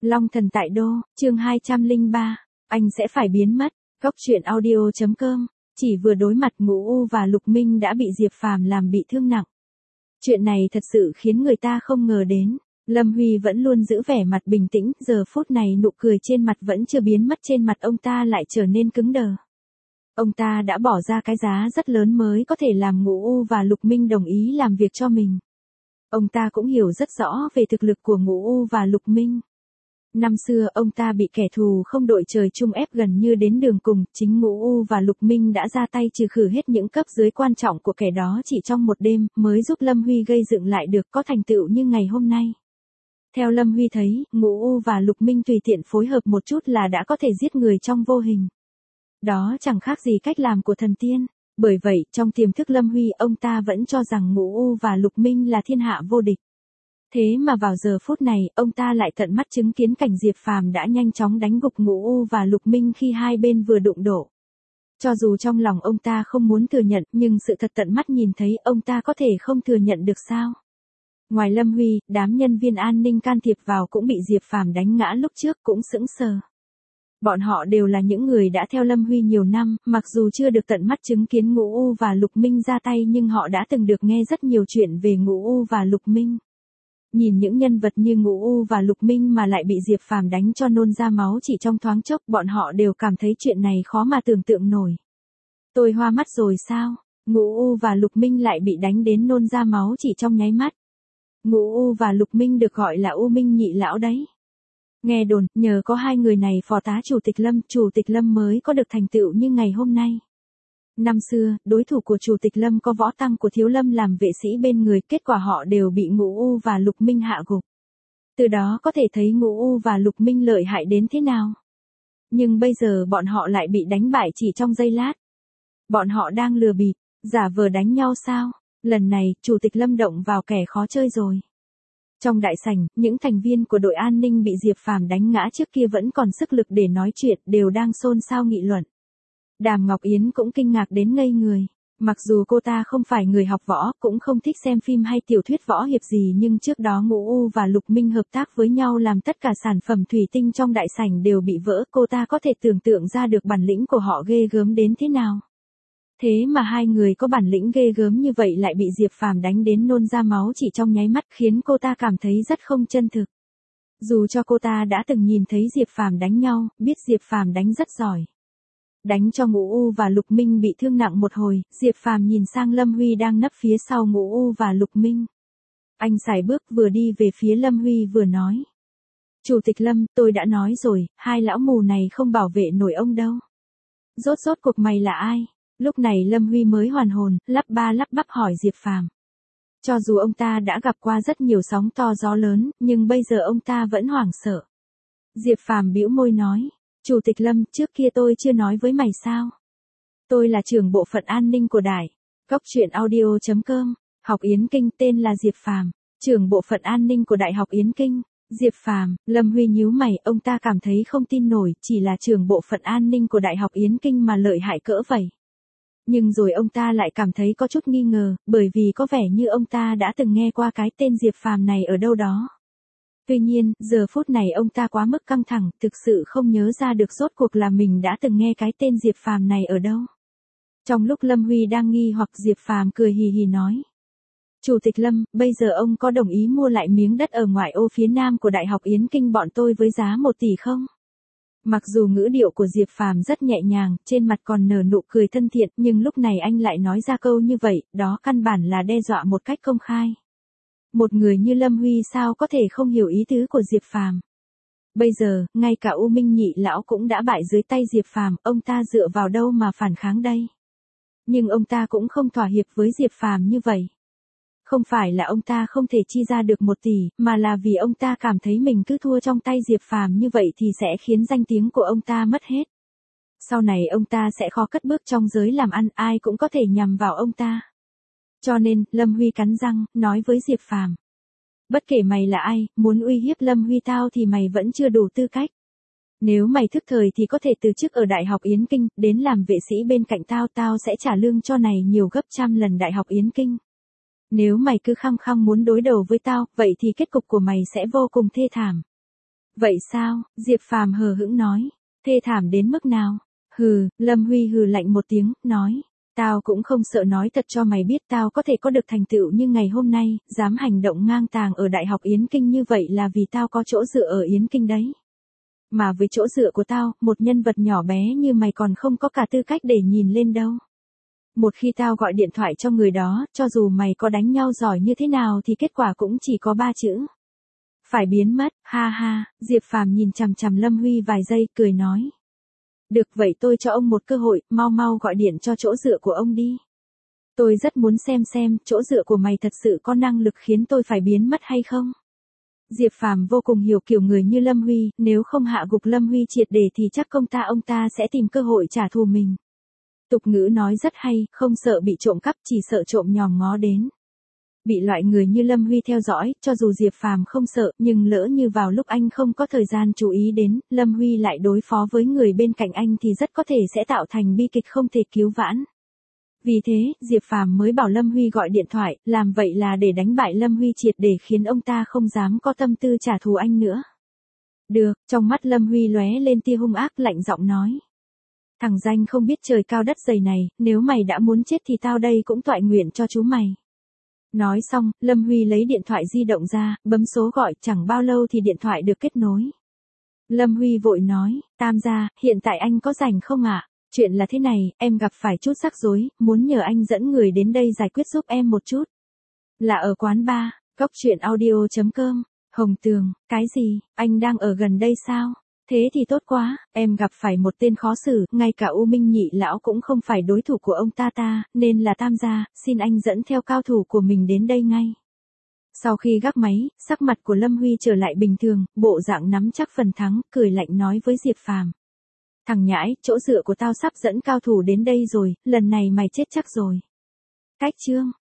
Long thần tại đô, chương 203, anh sẽ phải biến mất. Góc truyện audio.com. Chỉ vừa đối mặt Ngũ U và Lục Minh đã bị Diệp Phàm làm bị thương nặng. Chuyện này thật sự khiến người ta không ngờ đến. Lâm Huy vẫn luôn giữ vẻ mặt bình tĩnh, giờ phút này nụ cười trên mặt vẫn chưa biến mất, trên mặt ông ta lại trở nên cứng đờ. Ông ta đã bỏ ra cái giá rất lớn mới có thể làm Ngũ U và Lục Minh đồng ý làm việc cho mình. Ông ta cũng hiểu rất rõ về thực lực của Ngũ U và Lục Minh. Năm xưa ông ta bị kẻ thù không đội trời chung ép gần như đến đường cùng, chính Ngũ U và Lục Minh đã ra tay trừ khử hết những cấp dưới quan trọng của kẻ đó chỉ trong một đêm, mới giúp Lâm Huy gây dựng lại được có thành tựu như ngày hôm nay. Theo Lâm Huy thấy, Ngũ U và Lục Minh tùy tiện phối hợp một chút là đã có thể giết người trong vô hình. Đó chẳng khác gì cách làm của thần tiên. Bởi vậy, trong tiềm thức Lâm Huy, ông ta vẫn cho rằng Ngũ U và Lục Minh là thiên hạ vô địch. Thế mà vào giờ phút này, ông ta lại tận mắt chứng kiến cảnh Diệp Phàm đã nhanh chóng đánh gục Ngũ U và Lục Minh khi hai bên vừa đụng độ. Cho dù trong lòng ông ta không muốn thừa nhận, nhưng sự thật tận mắt nhìn thấy ông ta có thể không thừa nhận được sao? Ngoài Lâm Huy, đám nhân viên an ninh can thiệp vào cũng bị Diệp Phàm đánh ngã lúc trước cũng sững sờ. Bọn họ đều là những người đã theo Lâm Huy nhiều năm, mặc dù chưa được tận mắt chứng kiến Ngũ U và Lục Minh ra tay nhưng họ đã từng được nghe rất nhiều chuyện về Ngũ U và Lục Minh. Nhìn những nhân vật như Ngũ U và Lục Minh mà lại bị Diệp Phàm đánh cho nôn ra máu chỉ trong thoáng chốc, bọn họ đều cảm thấy chuyện này khó mà tưởng tượng nổi. Tôi hoa mắt rồi sao? Ngũ U và Lục Minh lại bị đánh đến nôn ra máu chỉ trong nháy mắt. Ngũ U và Lục Minh được gọi là U Minh nhị lão đấy. Nghe đồn, nhờ có hai người này phò tá Chủ tịch Lâm mới có được thành tựu như ngày hôm nay. Năm xưa, đối thủ của Chủ tịch Lâm có Võ Tăng của Thiếu Lâm làm vệ sĩ bên người, kết quả họ đều bị Ngũ U và Lục Minh hạ gục. Từ đó có thể thấy Ngũ U và Lục Minh lợi hại đến thế nào. Nhưng bây giờ bọn họ lại bị đánh bại chỉ trong giây lát. Bọn họ đang lừa bịp, giả vờ đánh nhau sao? Lần này, Chủ tịch Lâm động vào kẻ khó chơi rồi. Trong đại sảnh, những thành viên của đội an ninh bị Diệp Phàm đánh ngã trước kia vẫn còn sức lực để nói chuyện, đều đang xôn xao nghị luận. Đàm Ngọc Yến cũng kinh ngạc đến ngây người. Mặc dù cô ta không phải người học võ, cũng không thích xem phim hay tiểu thuyết võ hiệp gì, nhưng trước đó Ngũ U và Lục Minh hợp tác với nhau làm tất cả sản phẩm thủy tinh trong đại sảnh đều bị vỡ, cô ta có thể tưởng tượng ra được bản lĩnh của họ ghê gớm đến thế nào. Thế mà hai người có bản lĩnh ghê gớm như vậy lại bị Diệp Phàm đánh đến nôn ra máu chỉ trong nháy mắt, khiến cô ta cảm thấy rất không chân thực. Dù cho cô ta đã từng nhìn thấy Diệp Phàm đánh nhau, biết Diệp Phàm đánh rất giỏi. Đánh cho Ngũ U và Lục Minh bị thương nặng một hồi, Diệp Phàm nhìn sang Lâm Huy đang nấp phía sau Ngũ U và Lục Minh. Anh sải bước vừa đi về phía Lâm Huy vừa nói. Chủ tịch Lâm, tôi đã nói rồi, hai lão mù này không bảo vệ nổi ông đâu. Rốt cuộc mày là ai? Lúc này Lâm Huy mới hoàn hồn, lắp ba lắp bắp hỏi Diệp Phàm. Cho dù ông ta đã gặp qua rất nhiều sóng to gió lớn, nhưng bây giờ ông ta vẫn hoảng sợ. Diệp Phàm bĩu môi nói, Chủ tịch Lâm, trước kia tôi chưa nói với mày sao? Tôi là trưởng bộ phận an ninh của đài. Góc truyện audio.com. Học Yến Kinh, tên là Diệp Phàm, trưởng bộ phận an ninh của Đại học Yến Kinh. Diệp Phàm, Lâm Huy nhíu mày, ông ta cảm thấy không tin nổi, chỉ là trưởng bộ phận an ninh của Đại học Yến Kinh mà lợi hại cỡ vậy. Nhưng rồi ông ta lại cảm thấy có chút nghi ngờ, bởi vì có vẻ như ông ta đã từng nghe qua cái tên Diệp Phàm này ở đâu đó. Tuy nhiên, giờ phút này ông ta quá mức căng thẳng, thực sự không nhớ ra được rốt cuộc là mình đã từng nghe cái tên Diệp Phàm này ở đâu. Trong lúc Lâm Huy đang nghi hoặc, Diệp Phàm cười hì hì nói. Chủ tịch Lâm, bây giờ ông có đồng ý mua lại miếng đất ở ngoại ô phía nam của Đại học Yến Kinh bọn tôi với giá 1 tỷ không? Mặc dù ngữ điệu của Diệp Phàm rất nhẹ nhàng, trên mặt còn nở nụ cười thân thiện, nhưng lúc này anh lại nói ra câu như vậy, đó căn bản là đe dọa một cách công khai. Một người như Lâm Huy sao có thể không hiểu ý tứ của Diệp Phàm. Bây giờ, ngay cả U Minh nhị lão cũng đã bại dưới tay Diệp Phàm, ông ta dựa vào đâu mà phản kháng đây? Nhưng ông ta cũng không thỏa hiệp với Diệp Phàm như vậy. Không phải là ông ta không thể chi ra được 1 tỷ, mà là vì ông ta cảm thấy mình cứ thua trong tay Diệp Phàm như vậy thì sẽ khiến danh tiếng của ông ta mất hết. Sau này ông ta sẽ khó cất bước trong giới làm ăn, ai cũng có thể nhằm vào ông ta. Cho nên, Lâm Huy cắn răng, nói với Diệp Phàm. Bất kể mày là ai, muốn uy hiếp Lâm Huy tao thì mày vẫn chưa đủ tư cách. Nếu mày thức thời thì có thể từ chức ở Đại học Yến Kinh, đến làm vệ sĩ bên cạnh tao sẽ trả lương cho này nhiều gấp trăm lần Đại học Yến Kinh. Nếu mày cứ khăng khăng muốn đối đầu với tao, vậy thì kết cục của mày sẽ vô cùng thê thảm. Vậy sao? Diệp Phàm hờ hững nói. Thê thảm đến mức nào? Hừ, Lâm Huy hừ lạnh một tiếng, nói. Tao cũng không sợ nói thật cho mày biết tao có thể có được thành tựu như ngày hôm nay, dám hành động ngang tàng ở Đại học Yến Kinh như vậy là vì tao có chỗ dựa ở Yến Kinh đấy. Mà với chỗ dựa của tao, một nhân vật nhỏ bé như mày còn không có cả tư cách để nhìn lên đâu. Một khi tao gọi điện thoại cho người đó, cho dù mày có đánh nhau giỏi như thế nào thì kết quả cũng chỉ có 3 chữ. Phải biến mất, ha ha, Diệp Phàm nhìn chằm chằm Lâm Huy vài giây, cười nói. Được vậy tôi cho ông một cơ hội, mau mau gọi điện cho chỗ dựa của ông đi. Tôi rất muốn xem chỗ dựa của mày thật sự có năng lực khiến tôi phải biến mất hay không. Diệp Phàm vô cùng hiểu kiểu người như Lâm Huy, nếu không hạ gục Lâm Huy triệt để thì chắc ông ta sẽ tìm cơ hội trả thù mình. Tục ngữ nói rất hay, không sợ bị trộm cắp chỉ sợ trộm nhòm ngó đến. Bị loại người như Lâm Huy theo dõi, cho dù Diệp Phàm không sợ, nhưng lỡ như vào lúc anh không có thời gian chú ý đến, Lâm Huy lại đối phó với người bên cạnh anh thì rất có thể sẽ tạo thành bi kịch không thể cứu vãn. Vì thế, Diệp Phàm mới bảo Lâm Huy gọi điện thoại, làm vậy là để đánh bại Lâm Huy triệt để khiến ông ta không dám có tâm tư trả thù anh nữa. Được, trong mắt Lâm Huy lóe lên tia hung ác lạnh giọng nói. Thằng danh không biết trời cao đất dày này, nếu mày đã muốn chết thì tao đây cũng toại nguyện cho chú mày. Nói xong, Lâm Huy lấy điện thoại di động ra, bấm số gọi, chẳng bao lâu thì điện thoại được kết nối. Lâm Huy vội nói, Tam gia, hiện tại anh có rảnh không ạ? Chuyện là thế này, em gặp phải chút rắc rối, muốn nhờ anh dẫn người đến đây giải quyết giúp em một chút. Là ở quán bar, coctruyện.audio.com, Hồng Tường, cái gì, anh đang ở gần đây sao? Thế thì tốt quá, em gặp phải một tên khó xử, ngay cả U Minh Nhị lão cũng không phải đối thủ của ông ta, nên là Tam gia, xin anh dẫn theo cao thủ của mình đến đây ngay. Sau khi gác máy, sắc mặt của Lâm Huy trở lại bình thường, bộ dạng nắm chắc phần thắng, cười lạnh nói với Diệp Phàm. Thằng nhãi, chỗ dựa của tao sắp dẫn cao thủ đến đây rồi, lần này mày chết chắc rồi. Cách chương.